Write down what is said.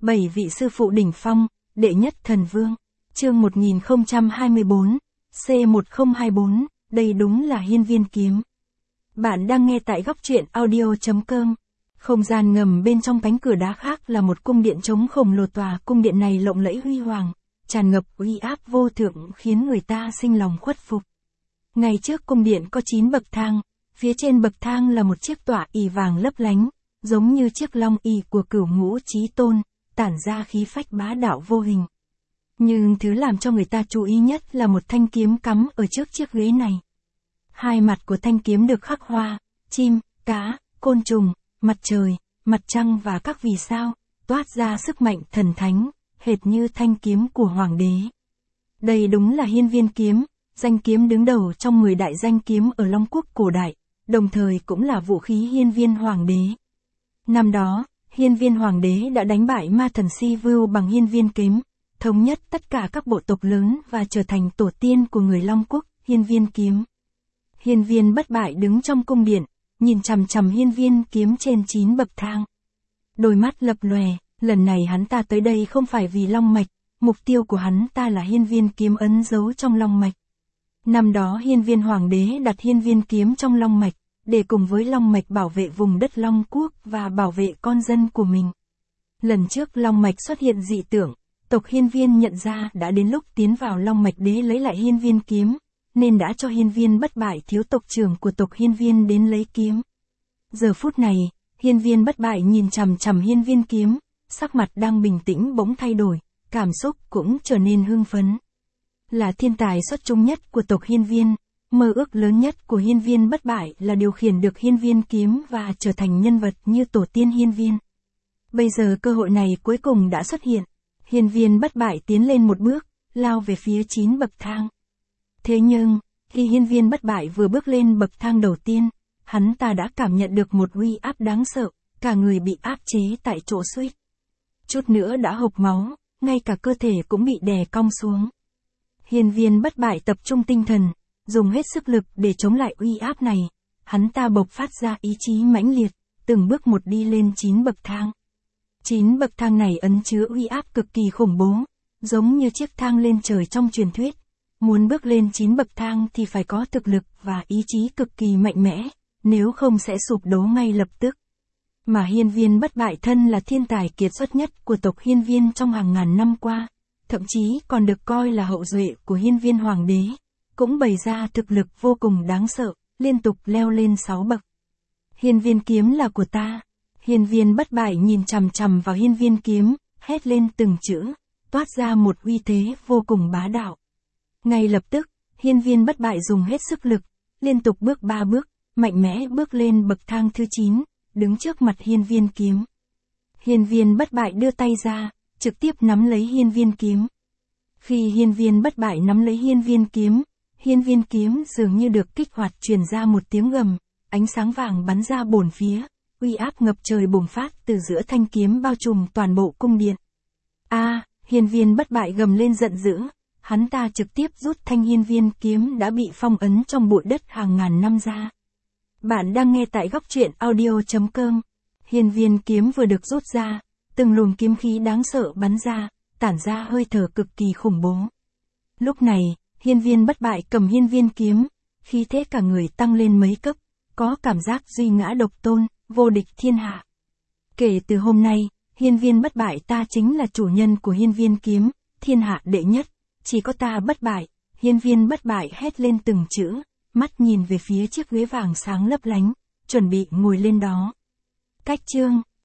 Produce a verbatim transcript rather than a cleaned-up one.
Bảy vị sư phụ đỉnh phong, đệ nhất thần vương. Chương một nghìn không trăm hai mươi bốn, C một không hai bốn, đây đúng là hiên viên kiếm. Bạn đang nghe tại góc truyện audio chấm com. Không gian ngầm bên trong cánh cửa đá khác là một cung điện trống khổng lồ, tòa cung điện này lộng lẫy huy hoàng, tràn ngập uy áp vô thượng khiến người ta sinh lòng khuất phục. Ngay trước cung điện có chín bậc thang, phía trên bậc thang là một chiếc tọa ỷ vàng lấp lánh, giống như chiếc long ỷ của Cửu Ngũ Chí Tôn, tản ra khí phách bá đạo vô hình. Nhưng thứ làm cho người ta chú ý nhất là một thanh kiếm cắm ở trước chiếc ghế này. Hai mặt của thanh kiếm được khắc hoa, chim, cá, côn trùng, mặt trời, mặt trăng và các vì sao, toát ra sức mạnh thần thánh, hệt như thanh kiếm của hoàng đế. Đây đúng là hiên viên kiếm, danh kiếm đứng đầu trong mười đại danh kiếm ở Long Quốc cổ đại, đồng thời cũng là vũ khí hiên viên hoàng đế. Năm đó, hiên viên hoàng đế đã đánh bại ma thần Si Vưu bằng hiên viên kiếm, thống nhất tất cả các bộ tộc lớn và trở thành tổ tiên của người Long Quốc, hiên viên kiếm. Hiên viên bất bại đứng trong cung điện, nhìn chằm chằm hiên viên kiếm trên chín bậc thang. Đôi mắt lập lòe, lần này hắn ta tới đây không phải vì long mạch, mục tiêu của hắn ta là hiên viên kiếm ấn dấu trong long mạch. Năm đó hiên viên hoàng đế đặt hiên viên kiếm trong long mạch, để cùng với long mạch bảo vệ vùng đất Long Quốc và bảo vệ con dân của mình. Lần trước long mạch xuất hiện dị tượng, tộc hiên viên nhận ra đã đến lúc tiến vào long mạch đế lấy lại hiên viên kiếm, nên đã cho hiên viên bất bại thiếu tộc trưởng của tộc hiên viên đến lấy kiếm. Giờ phút này, hiên viên bất bại nhìn chằm chằm hiên viên kiếm, sắc mặt đang bình tĩnh bỗng thay đổi, cảm xúc cũng trở nên hưng phấn. Là thiên tài xuất chúng nhất của tộc hiên viên, mơ ước lớn nhất của hiên viên bất bại là điều khiển được hiên viên kiếm và trở thành nhân vật như tổ tiên hiên viên. Bây giờ cơ hội này cuối cùng đã xuất hiện, hiên viên bất bại tiến lên một bước, lao về phía chín bậc thang. Thế nhưng, khi hiên viên bất bại vừa bước lên bậc thang đầu tiên, hắn ta đã cảm nhận được một uy áp đáng sợ, cả người bị áp chế tại chỗ suýt chút nữa đã hộc máu, ngay cả cơ thể cũng bị đè cong xuống. Hiên viên bất bại tập trung tinh thần, dùng hết sức lực để chống lại uy áp này, hắn ta bộc phát ra ý chí mãnh liệt, từng bước một đi lên chín bậc thang. Chín bậc thang này ẩn chứa uy áp cực kỳ khủng bố, giống như chiếc thang lên trời trong truyền thuyết. Muốn bước lên chín bậc thang thì phải có thực lực và ý chí cực kỳ mạnh mẽ, nếu không sẽ sụp đổ ngay lập tức. Mà hiên viên bất bại thân là thiên tài kiệt xuất nhất của tộc hiên viên trong hàng ngàn năm qua, thậm chí còn được coi là hậu duệ của hiên viên hoàng đế, cũng bày ra thực lực vô cùng đáng sợ, liên tục leo lên sáu bậc. Hiên viên kiếm là của ta. Hiên viên bất bại nhìn chằm chằm vào hiên viên kiếm, hét lên từng chữ, toát ra một uy thế vô cùng bá đạo. Ngay lập tức, hiên viên bất bại dùng hết sức lực, liên tục bước ba bước, mạnh mẽ bước lên bậc thang thứ chín, đứng trước mặt hiên viên kiếm. Hiên viên bất bại đưa tay ra, trực tiếp nắm lấy hiên viên kiếm. Khi hiên viên bất bại nắm lấy hiên viên kiếm, hiên viên kiếm dường như được kích hoạt truyền ra một tiếng gầm, ánh sáng vàng bắn ra bốn phía, uy áp ngập trời bùng phát từ giữa thanh kiếm bao trùm toàn bộ cung điện. A, hiên viên bất bại gầm lên giận dữ, hắn ta trực tiếp rút thanh hiên viên kiếm đã bị phong ấn trong bụi đất hàng ngàn năm ra. Bạn đang nghe tại góc truyện audio chấm com. Hiên viên kiếm vừa được rút ra, từng luồng kiếm khí đáng sợ bắn ra, tản ra hơi thở cực kỳ khủng bố. Lúc này, hiên viên bất bại cầm hiên viên kiếm, khí thế cả người tăng lên mấy cấp, có cảm giác duy ngã độc tôn, vô địch thiên hạ. Kể từ hôm nay, hiên viên bất bại ta chính là chủ nhân của hiên viên kiếm, thiên hạ đệ nhất, chỉ có ta bất bại. Hiên viên bất bại hét lên từng chữ, mắt nhìn về phía chiếc ghế vàng sáng lấp lánh, chuẩn bị ngồi lên đó. Cách chương